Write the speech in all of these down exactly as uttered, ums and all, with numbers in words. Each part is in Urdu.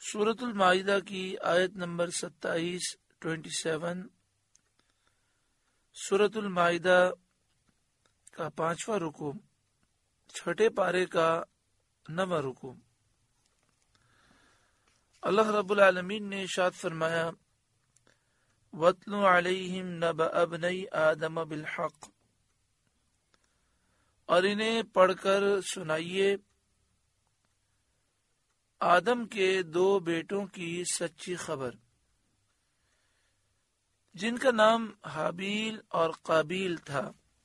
سورۃ المائدہ کی آیت نمبر ستائیس ٹوینٹی سیون سورۃ المائدہ کا پانچواں رکوع، چھٹے پارے کا نواں رکوع۔ اللہ رب العالمین نے ارشاد فرمایا، وَاتْلُ عَلَيْهِمْ نَبَأَ ابْنَيْ آدَمَ بِالْحَقِّ، اور انہیں پڑھ کر سنائیے آدم کے دو بیٹوں کی سچی خبر، جن کا نام حابیل اور قابیل تھا۔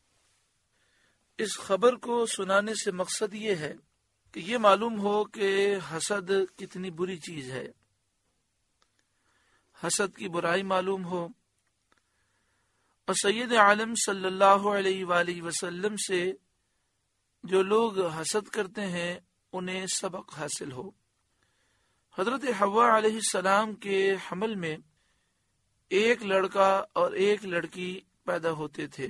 اس خبر کو سنانے سے مقصد یہ ہے کہ یہ معلوم ہو کہ حسد کتنی بری چیز ہے، حسد کی برائی معلوم ہو، اور سید عالم صلی اللہ علیہ وآلہ وسلم سے جو لوگ حسد کرتے ہیں انہیں سبق حاصل ہو۔ حضرت حوا علیہ السلام کے حمل میں ایک لڑکا اور ایک لڑکی پیدا ہوتے تھے،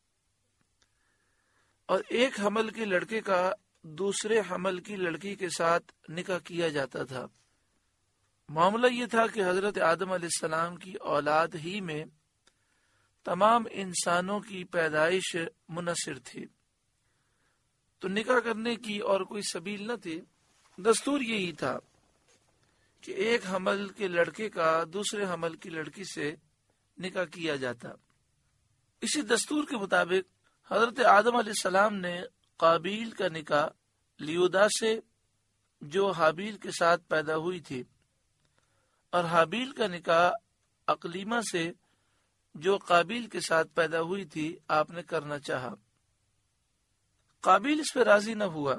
اور ایک حمل کے لڑکے کا دوسرے حمل کی لڑکی کے ساتھ نکاح کیا جاتا تھا۔ معاملہ یہ تھا کہ حضرت آدم علیہ السلام کی اولاد ہی میں تمام انسانوں کی پیدائش منحصر تھی، تو نکاح کرنے کی اور کوئی سبیل نہ تھی۔ دستور یہی تھا کہ ایک حمل کے لڑکے کا دوسرے حمل کی لڑکی سے نکاح کیا جاتا۔ اسی دستور کے مطابق حضرت آدم علیہ السلام نے قابیل کا نکاح لیودا سے جو حابیل کے ساتھ پیدا ہوئی تھی، اور حابیل کا نکاح اقلیمہ سے جو قابیل کے ساتھ پیدا ہوئی تھی آپ نے کرنا چاہا۔ قابیل اس پہ راضی نہ ہوا،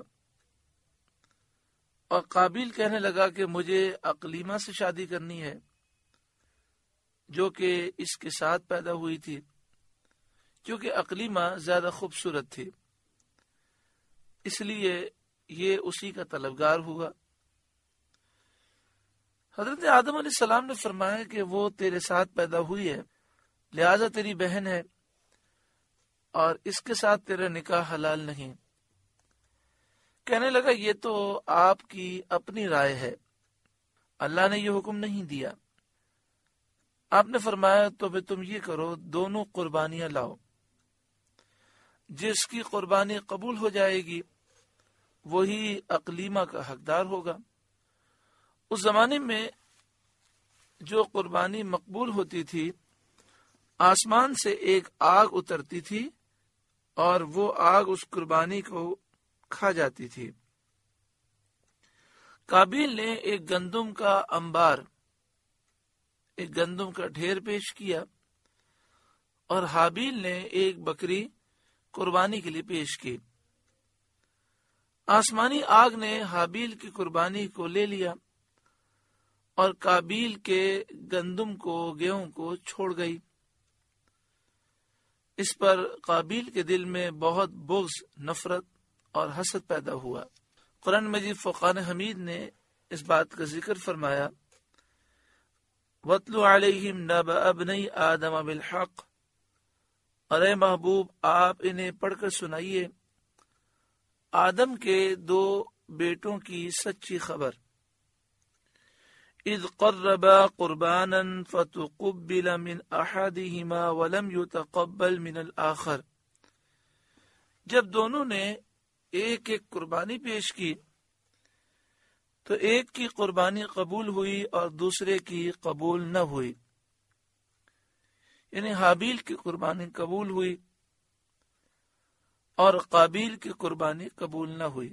اور قابیل کہنے لگا کہ مجھے اقلیمہ سے شادی کرنی ہے جو کہ اس کے ساتھ پیدا ہوئی تھی، کیونکہ اقلیمہ زیادہ خوبصورت تھی، اس لیے یہ اسی کا طلبگار ہوا۔ حضرت آدم علیہ السلام نے فرمایا کہ وہ تیرے ساتھ پیدا ہوئی ہے، لہذا تیری بہن ہے، اور اس کے ساتھ تیرا نکاح حلال نہیں۔ کہنے لگا یہ تو آپ کی اپنی رائے ہے، اللہ نے یہ حکم نہیں دیا۔ آپ نے فرمایا تو پھر تم یہ کرو، دونوں قربانیاں لاؤ، جس کی قربانی قبول ہو جائے گی وہی اقلیمہ کا حقدار ہوگا۔ اس زمانے میں جو قربانی مقبول ہوتی تھی، آسمان سے ایک آگ اترتی تھی اور وہ آگ اس قربانی کو کھا جاتی تھی۔ قابیل نے ایک گندم کا انبار، ایک گندم کا ڈھیر پیش کیا، اور حابیل نے ایک بکری قربانی کے لیے پیش کی۔ آسمانی آگ نے حابیل کی قربانی کو لے لیا اور قابیل کے گندم کو، گیہوں کو چھوڑ گئی۔ اس پر قابیل کے دل میں بہت بغض، نفرت اور حسد پیدا ہوا۔ قرآن مجید فرقان حمید نے اس بات کا ذکر فرمایا، وَاتْلُ عَلَيْهِمْ نَبَأَ ابْنَيْ آدَمَ بِالْحَقِّ، اور اے محبوب آپ انہیں پڑھ کر سنائیے آدم کے دو بیٹوں کی سچی خبر۔ اذ قربا قربانا فتقبل من احدهما ولم يتقبل من الاخر، جب دونوں نے ایک ایک قربانی پیش کی تو ایک کی قربانی قبول ہوئی اور دوسرے کی قبول نہ ہوئی، یعنی حابیل کی قربانی قبول ہوئی اور قابیل کی قربانی قبول نہ ہوئی۔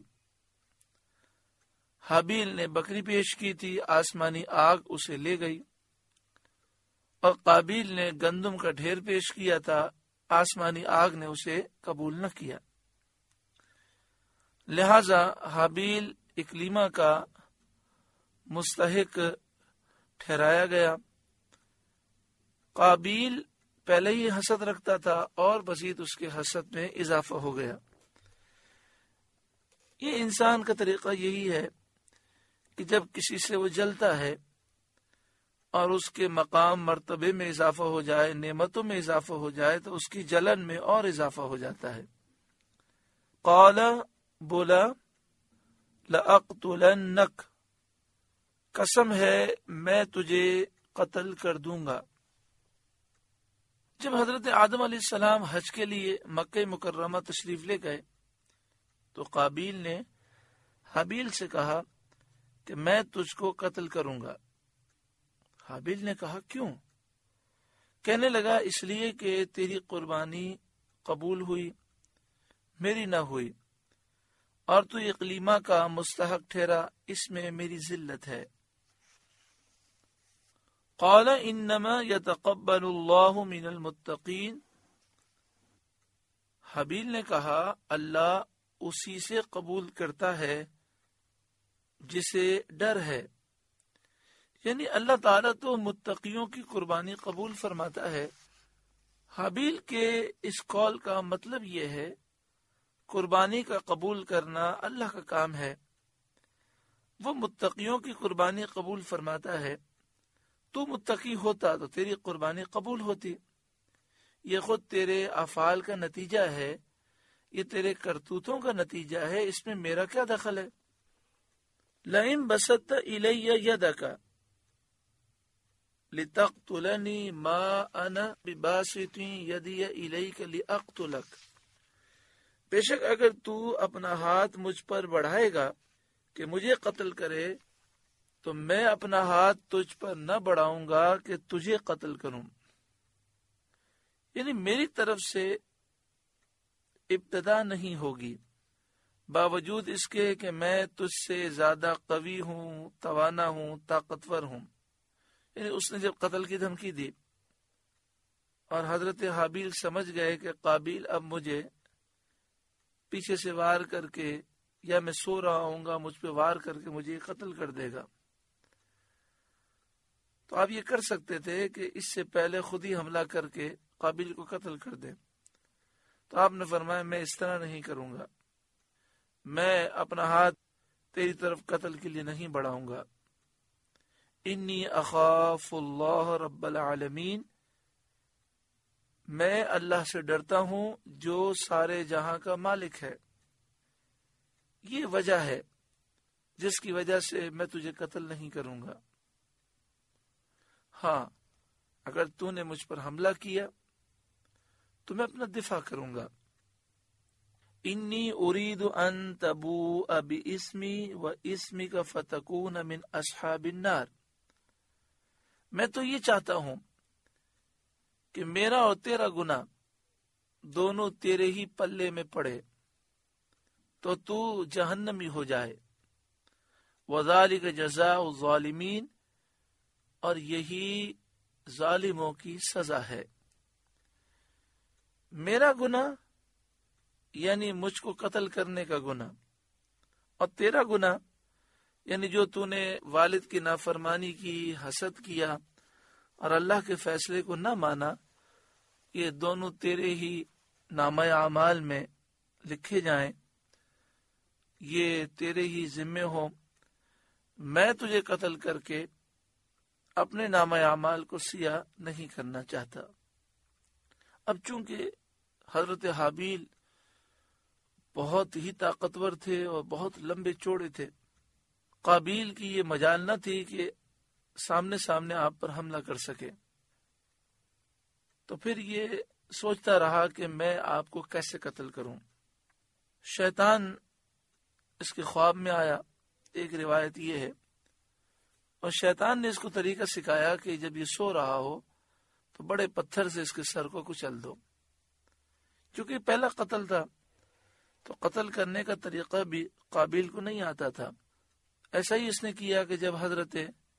حابیل نے بکری پیش کی تھی، آسمانی آگ اسے لے گئی، اور قابیل نے گندم کا ڈھیر پیش کیا تھا، آسمانی آگ نے اسے قبول نہ کیا۔ لہذا حابیل اکلیمہ کا مستحق ٹھہرایا گیا۔ قابیل پہلے ہی حسد رکھتا تھا اور مزید اس کے حسد میں اضافہ ہو گیا۔ یہ انسان کا طریقہ یہی ہے کہ جب کسی سے وہ جلتا ہے اور اس کے مقام مرتبے میں اضافہ ہو جائے، نعمتوں میں اضافہ ہو جائے، تو اس کی جلن میں اور اضافہ ہو جاتا ہے۔ قال، بولا، لَأَقْتُلَنَّكَ، قسم ہے میں تجھے قتل کر دوں گا۔ جب حضرت آدم علیہ السلام حج کے لیے مکہ مکرمہ تشریف لے گئے تو قابیل نے حابیل سے کہا کہ میں تجھ کو قتل کروں گا۔ حابیل نے کہا کیوں؟ کہنے لگا اس لیے کہ تیری قربانی قبول ہوئی، میری نہ ہوئی، اور تو اقلیمہ کا مستحق ٹھہرا، اس میں میری ذلت ہے۔ قال انما يتقبل الله من المتقین، حابیل نے کہا اللہ اسی سے قبول کرتا ہے جسے ڈر ہے، یعنی اللہ تعالیٰ تو متقیوں کی قربانی قبول فرماتا ہے۔ حابیل کے اس قول کا مطلب یہ ہے قربانی کا قبول کرنا اللہ کا کام ہے، وہ متقیوں کی قربانی قبول فرماتا ہے، تو متقی ہوتا تو تیری قربانی قبول ہوتی، یہ خود تیرے افعال کا نتیجہ ہے، یہ تیرے کرتوتوں کا نتیجہ ہے، اس میں میرا کیا دخل ہے؟ لئن بسطت الی یدک لتقتلنی ما انا بباسط یدی الیک لاقتلک، بے شک اگر تو اپنا ہاتھ مجھ پر بڑھائے گا کہ مجھے قتل کرے تو میں اپنا ہاتھ تجھ پر نہ بڑھاؤں گا کہ تجھے قتل کروں، یعنی میری طرف سے ابتدا نہیں ہوگی، باوجود اس کے کہ میں تجھ سے زیادہ قوی ہوں، توانا ہوں، طاقتور ہوں۔ یعنی اس نے جب قتل کی دھمکی دی اور حضرت حابیل سمجھ گئے کہ قابیل اب مجھے پیچھے سے وار کر کے، یا میں سو رہا ہوں گا مجھ پہ وار کر کے مجھے قتل کر دے گا، تو آپ یہ کر سکتے تھے کہ اس سے پہلے خود ہی حملہ کر کے قابیل کو قتل کر دیں، تو آپ نے فرمایا میں اس طرح نہیں کروں گا، میں اپنا ہاتھ تیری طرف قتل کے لیے نہیں بڑھاؤں گا۔ انی اخاف اللہ رب العالمین، میں اللہ سے ڈرتا ہوں جو سارے جہاں کا مالک ہے، یہ وجہ ہے جس کی وجہ سے میں تجھے قتل نہیں کروں گا، ہاں اگر تو نے مجھ پر حملہ کیا تو میں اپنا دفاع کروں گا۔ انی ارید ان تبوء باسمی و اسمک فتکون من اصحاب النار، میں تو یہ چاہتا ہوں کہ میرا اور تیرا گناہ دونوں تیرے ہی پلے میں پڑے تو تو جہنمی ہو جائے، وذالک جزاء الظالمین، اور یہی ظالموں کی سزا ہے۔ میرا گناہ یعنی مجھ کو قتل کرنے کا گناہ، اور تیرا گناہ یعنی جو تو نے والد کی نافرمانی کی، حسد کیا اور اللہ کے فیصلے کو نہ مانا، یہ دونوں تیرے ہی نامہ اعمال میں لکھے جائیں، یہ تیرے ہی ذمے ہوں، میں تجھے قتل کر کے اپنے نامہ اعمال کو سیاہ نہیں کرنا چاہتا۔ اب چونکہ حضرت حابیل بہت ہی طاقتور تھے اور بہت لمبے چوڑے تھے، قابیل کی یہ مجال نہ تھی کہ سامنے سامنے آپ پر حملہ کر سکے، تو پھر یہ سوچتا رہا کہ میں آپ کو کیسے قتل کروں۔ شیطان اس کے خواب میں آیا، ایک روایت یہ ہے، اور شیطان نے اس کو طریقہ سکھایا کہ جب یہ سو رہا ہو تو بڑے پتھر سے اس کے سر کو کچل دو، چونکہ پہلا قتل تھا تو قتل کرنے کا طریقہ بھی قابیل کو نہیں آتا تھا۔ ایسا ہی اس نے کیا کہ جب حضرت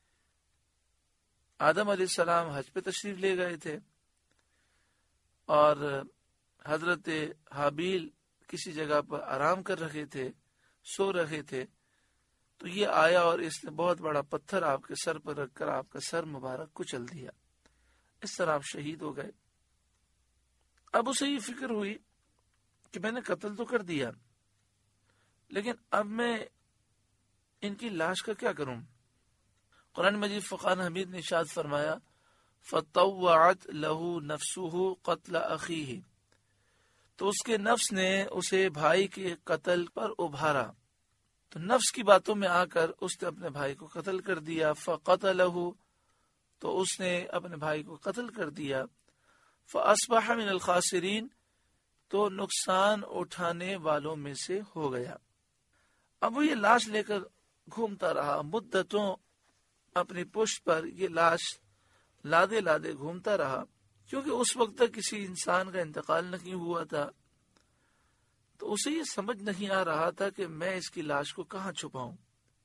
آدم علیہ السلام حج پہ تشریف لے گئے تھے اور حضرت حابیل کسی جگہ پر آرام کر رہے تھے، سو رہے تھے، تو یہ آیا اور اس نے بہت بڑا پتھر آپ کے سر پر رکھ کر آپ کا سر مبارک کچل دیا، اس طرح آپ شہید ہو گئے۔ اب اسے یہ فکر ہوئی کہ میں نے قتل تو کر دیا، لیکن اب میں ان کی لاش کا کیا کروں؟ قرآن مجید فقان حمید نے ارشاد فرمایا فطوعت له نفسه قتل اخیہ، تو اس کے نفس نے اسے بھائی کے قتل پر ابھارا، تو نفس کی باتوں میں آ کر اس نے اپنے بھائی کو قتل کر دیا. فقتلہ، تو اس نے اپنے بھائی کو قتل کر دیا. فاصبح من الخاسرین، تو نقصان اٹھانے والوں میں سے ہو گیا. اب وہ یہ لاش لے کر گھومتا رہا مدتوں، اپنی پشت پر یہ لاش لادے لادے گھومتا رہا، کیونکہ اس وقت تک کسی انسان کا انتقال نہیں ہوا تھا. تو اسے یہ سمجھ نہیں آ رہا تھا کہ میں اس کی لاش کو کہاں چھپاؤں.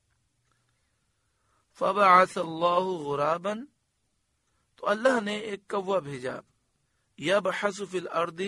فبعث اللہ غرابا، تو اللہ نے ایک کوا بھیجا. یبحث فی الارض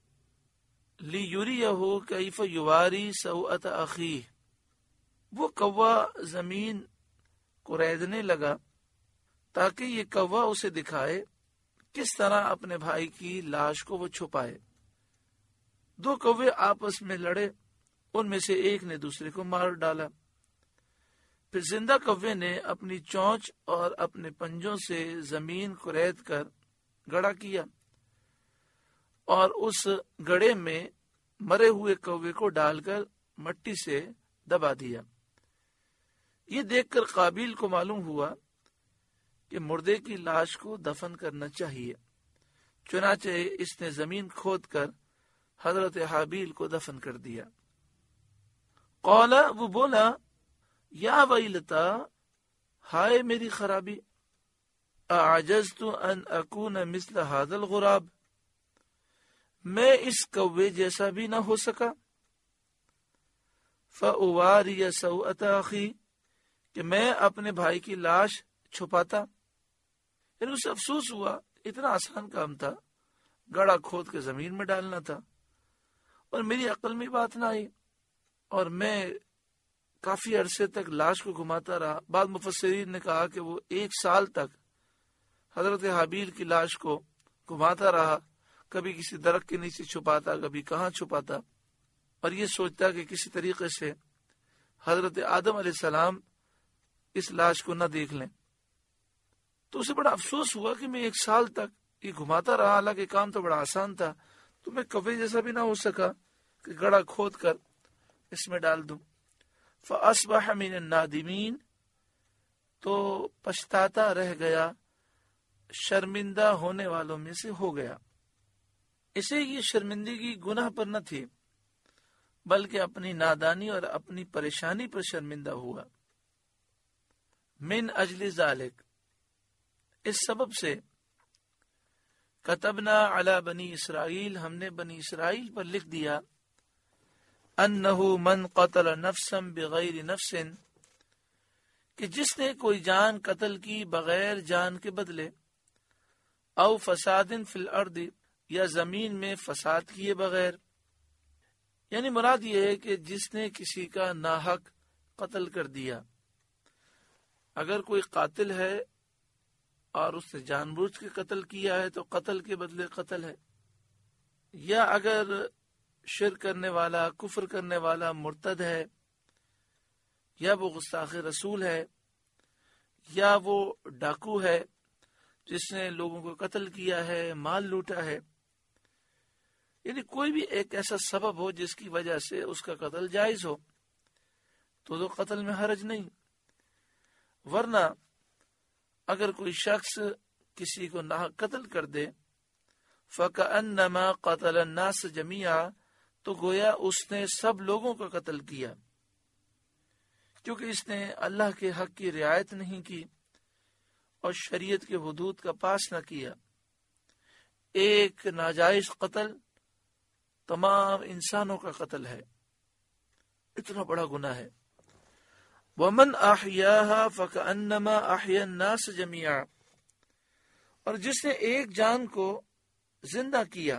لیریہ کیف یواری سوءۃ اخیہ، وہ کوا زمین کو ریدنے لگا تاکہ یہ کوا اسے دکھائے کس طرح اپنے بھائی کی لاش کو وہ چھپائے. دو کوے آپس میں لڑے، ان میں سے ایک نے دوسرے کو مار ڈالا. پھر زندہ کوے نے اپنی چونچ اور اپنے پنجوں سے زمین کو رید کر گڑا کیا اور اس گڑے میں مرے ہوئے کوے کو ڈال کر مٹی سے دبا دیا. یہ دیکھ کر قابیل کو معلوم ہوا کہ مردے کی لاش کو دفن کرنا چاہیے، چنانچہ اس نے زمین کھود کر حضرت حابیل کو دفن کر دیا. قال، وہ بولا، یا ویلتا، ہائے میری خرابی، اعجزت ان اکون مثل هذا الغراب، میں اس کوے جیسا بھی نہ ہو سکا. فاواری سوءۃ اخی، کہ میں اپنے بھائی کی لاش چھپاتا. یعنی اسے افسوس ہوا، اتنا آسان کام تھا، گڑا کھود کے زمین میں ڈالنا تھا، اور میری عقل میں بات نہ آئی، اور میں کافی عرصے تک لاش کو گھماتا رہا. بعض مفسرین نے کہا کہ وہ ایک سال تک حضرت حابیل کی لاش کو گھماتا رہا، کبھی کسی درخت کے نیچے چھپاتا، کبھی کہاں چھپاتا، اور یہ سوچتا کہ کسی طریقے سے حضرت آدم علیہ السلام اس لاش کو نہ دیکھ لیں. تو اسے بڑا افسوس ہوا کہ میں ایک سال تک یہ گھماتا رہا، حالانکہ کام تو بڑا آسان تھا، تو میں کوے جیسا بھی نہ ہو سکا کہ گڑا کھود کر اس میں ڈال دوں. فاصبح من النادمین، تو پچھتاتا رہ گیا، شرمندہ ہونے والوں میں سے ہو گیا. اسے یہ شرمندگی گناہ پر نہ تھی، بلکہ اپنی نادانی اور اپنی پریشانی پر شرمندہ ہوا. من اجل ذالک، اس سبب سے، کتبنا علی بنی اسرائیل، ہم نے بنی اسرائیل پر لکھ دیا، انہ من قتل نفسا بغیر نفس، کہ جس نے کوئی جان قتل کی بغیر جان کے بدلے، او فساد فی الارض، یا زمین میں فساد کیے بغیر. یعنی مراد یہ ہے کہ جس نے کسی کا ناحق قتل کر دیا. اگر کوئی قاتل ہے اور اس نے جان بوجھ کے قتل کیا ہے تو قتل کے بدلے قتل ہے، یا اگر شرک کرنے والا، کفر کرنے والا مرتد ہے، یا وہ گستاخ رسول ہے، یا وہ ڈاکو ہے جس نے لوگوں کو قتل کیا ہے، مال لوٹا ہے، یعنی کوئی بھی ایک ایسا سبب ہو جس کی وجہ سے اس کا قتل جائز ہو، تو تو قتل میں حرج نہیں. ورنہ اگر کوئی شخص کسی کو ناحق قتل کر دے، فَكَأَنَّمَا قَتَلَ النَّاسَ جَمِيعًا، تو گویا اس نے سب لوگوں کا قتل کیا، کیونکہ اس نے اللہ کے حق کی رعایت نہیں کی اور شریعت کے حدود کا پاس نہ کیا. ایک ناجائز قتل تمام انسانوں کا قتل ہے، اتنا بڑا گناہ ہے. وَمَنْ أَحْيَاهَا فَكَأَنَّمَا أَحْيَا النَّاسَ جَمِيعًا، اور جس نے ایک جان کو زندہ کیا،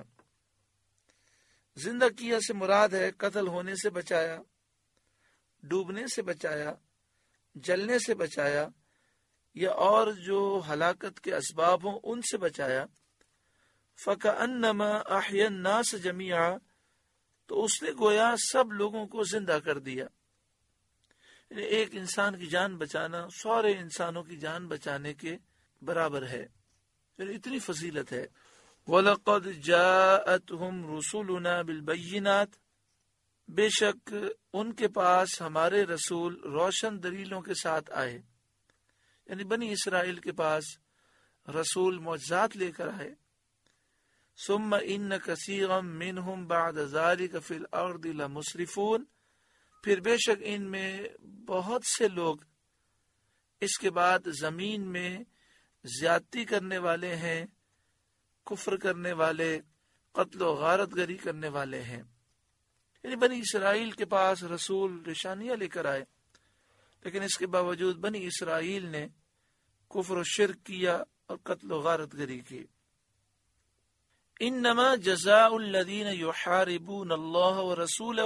زندہ کیا سے مراد ہے قتل ہونے سے بچایا، ڈوبنے سے بچایا، جلنے سے بچایا، یا اور جو ہلاکت کے اسباب ہوں ان سے بچایا. فَكَأَنَّمَا أَحْيَا النَّاسَ جَمِيعًا، تو اس نے گویا سب لوگوں کو زندہ کر دیا. یعنی ایک انسان کی جان بچانا سارے انسانوں کی جان بچانے کے برابر ہے، یعنی اتنی فضیلت ہے. وَلَقَدْ جَاءَتْهُمْ رُسُلُنَا بِالْبَيِّنَاتِ، بے شک ان کے پاس ہمارے رسول روشن دلیلوں کے ساتھ آئے، یعنی بنی اسرائیل کے پاس رسول معجزات لے کر آئے. ثم ان کثیرا منہم بعد ذلک فی الارض لمسرفون، پھر بے شک ان میں بہت سے لوگ اس کے بعد زمین میں زیادتی کرنے والے ہیں، کفر کرنے والے، قتل و غارت گری کرنے والے ہیں. یعنی بنی اسرائیل کے پاس رسول نشانیاں لے کر آئے، لیکن اس کے باوجود بنی اسرائیل نے کفر و شرک کیا اور قتل و غارت گری کی. انما جزاء الذین یحاربون اللہ ورسولہ،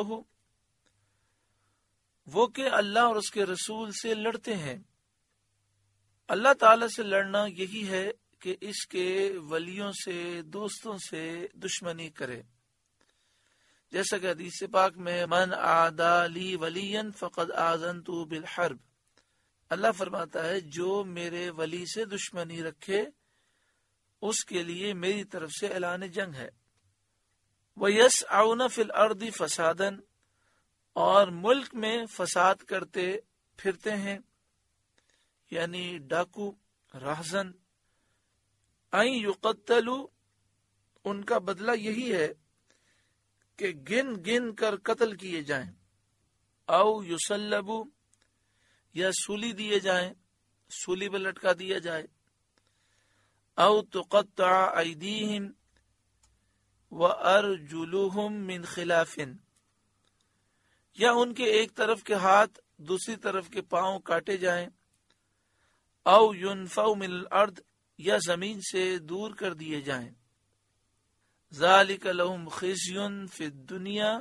وہ کہ اللہ اور اس کے رسول سے لڑتے ہیں. اللہ تعالی سے لڑنا یہی ہے کہ اس کے ولیوں سے، دوستوں سے دشمنی کرے. جیسا کہ حدیث پاک میں من عادی لی ولیا فقد آذنتہ بالحرب، اللہ فرماتا ہے جو میرے ولی سے دشمنی رکھے اس کے لیے میری طرف سے اعلان جنگ ہے. وَيَسْعَوْنَ فِي الْأَرْضِ فَسَادًا، اور ملک میں فساد کرتے پھرتے ہیں، یعنی ڈاکو، راہزن. اَن يُقَتَّلُوا، ان کا بدلہ یہی ہے کہ گن گن کر قتل کیے جائیں. او یصلبوا، یا سولی دیے جائیں، سولی پر لٹکا دیا جائے. او تقطع ایدیہم وارجلہم من خلاف، یا ان کے ایک طرف کے ہاتھ دوسری طرف کے پاؤں کاٹے جائیں. او ینفوا من الارض، یا زمین سے دور کر دیے جائیں. ذالک لہم خزی فی الدنیا،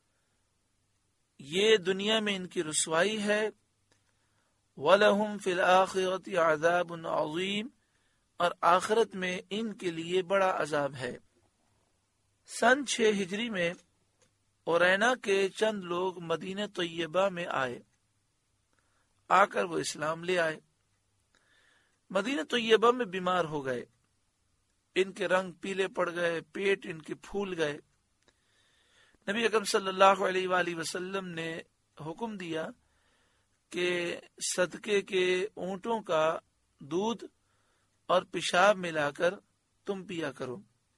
یہ دنیا میں ان کی رسوائی ہے. وَلَهُمْ فِي الْآخِرَةِ عَذَابٌ عَظِيمٌ، اور آخرت میں ان کے لیے بڑا عذاب ہے. سن چھ ہجری میں اورینا کے چند لوگ مدینہ طیبہ میں آئے. آ کر وہ اسلام لے آئے. مدینہ طیبہ میں بیمار ہو گئے، ان کے رنگ پیلے پڑ گئے، پیٹ ان کے پھول گئے. نبی اکرم صلی اللہ علیہ وآلہ وسلم نے حکم دیا کہ صدقے کے اونٹوں کا دودھ اور پیشاب ملا کر تم پیا کرو.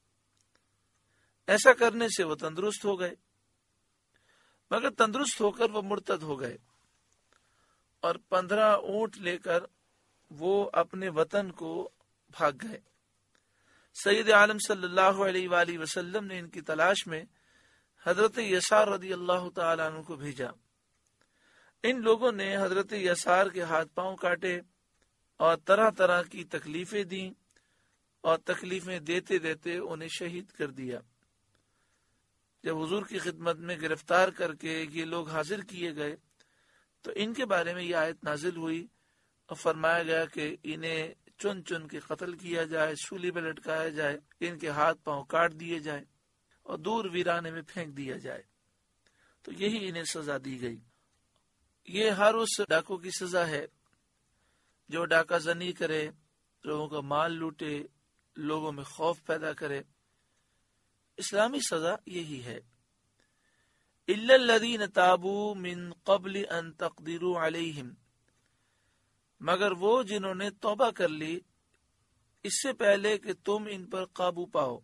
ایسا کرنے سے وہ تندرست ہو گئے، مگر تندرست ہو کر وہ مرتد ہو گئے، اور پندرہ اونٹ لے کر وہ اپنے وطن کو بھاگ گئے. سید عالم صلی اللہ علیہ وآلہ وسلم نے ان کی تلاش میں حضرت یسار رضی اللہ تعالیٰ عنہ کو بھیجا. ان لوگوں نے حضرت یسار کے ہاتھ پاؤں کاٹے اور طرح طرح کی تکلیفیں دیں، اور تکلیفیں دیتے دیتے انہیں شہید کر دیا. جب حضور کی خدمت میں گرفتار کر کے یہ لوگ حاضر کیے گئے تو ان کے بارے میں یہ آیت نازل ہوئی اور فرمایا گیا کہ انہیں چن چن کے قتل کیا جائے، سولی پہ لٹکایا جائے، ان کے ہاتھ پاؤں کاٹ دیے جائیں اور دور ویرانے میں پھینک دیا جائے. تو یہی انہیں سزا دی گئی. یہ ہر اس ڈاکو کی سزا ہے جو ڈاکہ زنی کرے، لوگوں کا مال لوٹے، لوگوں میں خوف پیدا کرے. اسلامی سزا یہی ہے. الا الذین تابوا من قبل ان تقدروا علیہم، مگر وہ جنہوں نے توبہ کر لی اس سے پہلے کہ تم ان پر قابو پاؤ.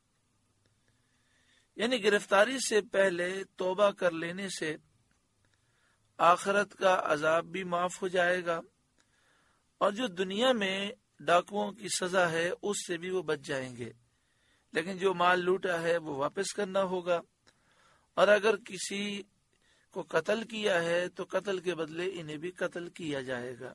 یعنی گرفتاری سے پہلے توبہ کر لینے سے آخرت کا عذاب بھی معاف ہو جائے گا، اور جو دنیا میں ڈاکوؤں کی سزا ہے اس سے بھی وہ بچ جائیں گے. لیکن جو مال لوٹا ہے وہ واپس کرنا ہوگا، اور اگر کسی کو قتل کیا ہے تو قتل کے بدلے انہیں بھی قتل کیا جائے گا.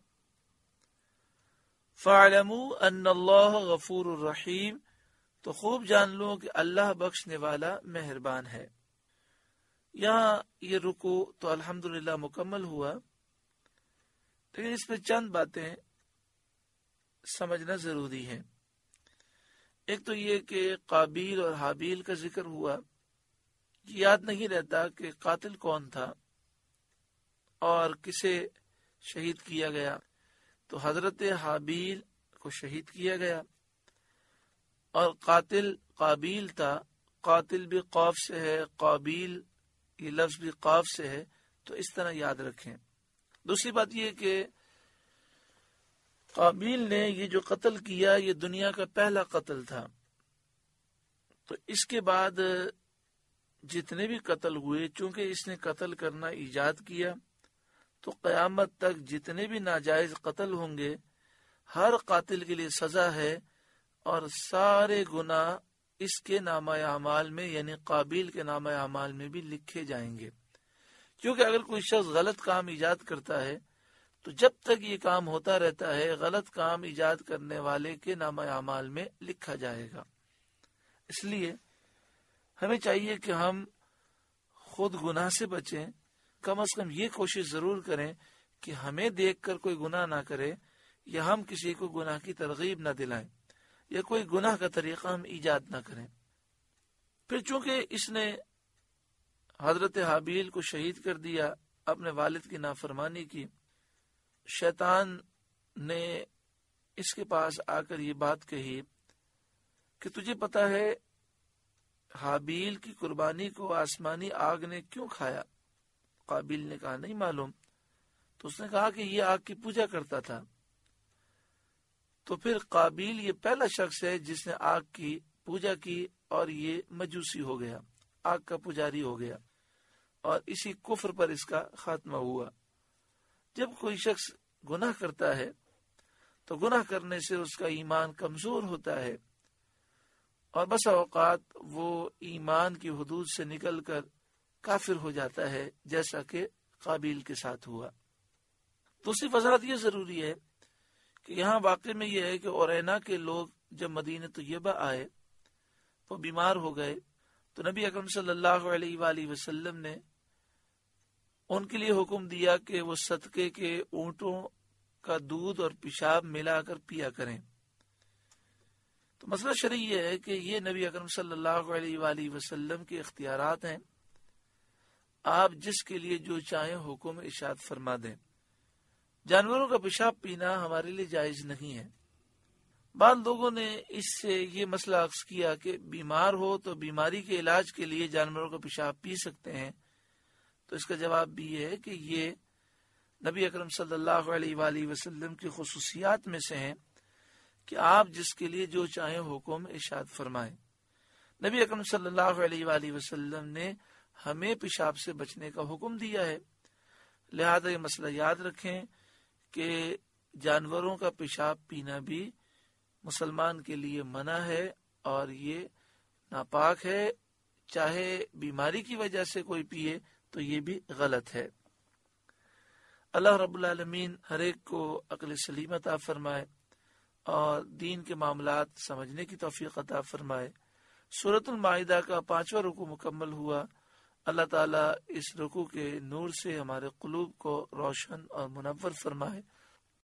فَاعْلَمُوا أَنَّ اللَّهَ غَفُورٌ الرحیم، تو خوب جان لو کہ اللہ بخشنے والا مہربان ہے. یہاں یہ رکو تو الحمدللہ مکمل ہوا، لیکن اس میں چند باتیں سمجھنا ضروری ہیں. ایک تو یہ کہ قابیل اور حابیل کا ذکر ہوا. یاد نہیں رہتا کہ قاتل کون تھا اور کسے شہید کیا گیا. تو حضرت حابیل کو شہید کیا گیا، اور قاتل قابیل تھا. قاتل بھی قوف سے ہے، قابیل یہ لفظ بھی قاف سے ہے، تو اس طرح یاد رکھیں۔ دوسری بات یہ کہ قابیل نے یہ جو قتل کیا یہ دنیا کا پہلا قتل تھا، تو اس کے بعد جتنے بھی قتل ہوئے، چونکہ اس نے قتل کرنا ایجاد کیا، تو قیامت تک جتنے بھی ناجائز قتل ہوں گے ہر قاتل کے لیے سزا ہے، اور سارے گناہ اس کے نامہ اعمال میں یعنی قابیل کے نامہ اعمال میں بھی لکھے جائیں گے۔ کیونکہ اگر کوئی شخص غلط کام ایجاد کرتا ہے تو جب تک یہ کام ہوتا رہتا ہے غلط کام ایجاد کرنے والے کے نامہ اعمال میں لکھا جائے گا۔ اس لیے ہمیں چاہیے کہ ہم خود گناہ سے بچیں، کم از کم یہ کوشش ضرور کریں کہ ہمیں دیکھ کر کوئی گناہ نہ کرے، یا ہم کسی کو گناہ کی ترغیب نہ دلائیں، یا کوئی گناہ کا طریقہ ہم ایجاد نہ کریں۔ پھر چونکہ اس نے حضرت حابیل کو شہید کر دیا، اپنے والد کی نافرمانی کی، شیطان نے اس کے پاس آ کر یہ بات کہی کہ تجھے پتا ہے حابیل کی قربانی کو آسمانی آگ نے کیوں کھایا؟ قابیل نے کہا نہیں معلوم۔ تو اس نے کہا کہ یہ آگ کی پوجا کرتا تھا۔ تو پھر قابیل یہ پہلا شخص ہے جس نے آگ کی پوجا کی، اور یہ مجوسی ہو گیا، آگ کا پجاری ہو گیا، اور اسی کفر پر اس کا خاتمہ ہوا۔ جب کوئی شخص گناہ کرتا ہے تو گناہ کرنے سے اس کا ایمان کمزور ہوتا ہے، اور بسا اوقات وہ ایمان کی حدود سے نکل کر کافر ہو جاتا ہے، جیسا کہ قابیل کے ساتھ ہوا۔ دوسری وضاحت یہ ضروری ہے کہ یہاں واقع میں یہ ہے کہ اورینا کے لوگ جب مدینہ طیبہ آئے، وہ بیمار ہو گئے، تو نبی اکرم صلی اللہ علیہ وآلہ وسلم نے ان کے لیے حکم دیا کہ وہ صدقے کے اونٹوں کا دودھ اور پیشاب ملا کر پیا کریں۔ تو مسئلہ شرعی یہ ہے کہ یہ نبی اکرم صلی اللہ علیہ وآلہ وسلم کے اختیارات ہیں، آپ جس کے لیے جو چاہیں حکم ارشاد فرما دیں۔ جانوروں کا پیشاب پینا ہمارے لیے جائز نہیں ہے۔ بعض لوگوں نے اس سے یہ مسئلہ عکس کیا کہ بیمار ہو تو بیماری کے علاج کے لیے جانوروں کا پیشاب پی سکتے ہیں، تو اس کا جواب بھی یہ ہے کہ یہ نبی اکرم صلی اللہ علیہ وآلہ وسلم کی خصوصیات میں سے ہیں کہ آپ جس کے لیے جو چاہیں حکم ارشاد فرمائیں۔ نبی اکرم صلی اللہ علیہ وآلہ وسلم نے ہمیں پیشاب سے بچنے کا حکم دیا ہے، لہذا یہ مسئلہ یاد رکھیں کہ جانوروں کا پیشاب پینا بھی مسلمان کے لیے منع ہے، اور یہ ناپاک ہے، چاہے بیماری کی وجہ سے کوئی پیے تو یہ بھی غلط ہے۔ اللہ رب العالمین ہر ایک کو عقل سلیم عطا فرمائے اور دین کے معاملات سمجھنے کی توفیق عطا فرمائے۔ سورۃ المائدہ کا پانچواں رکوع مکمل ہوا۔ اللہ تعالیٰ اس رکوع کے نور سے ہمارے قلوب کو روشن اور منور فرمائے۔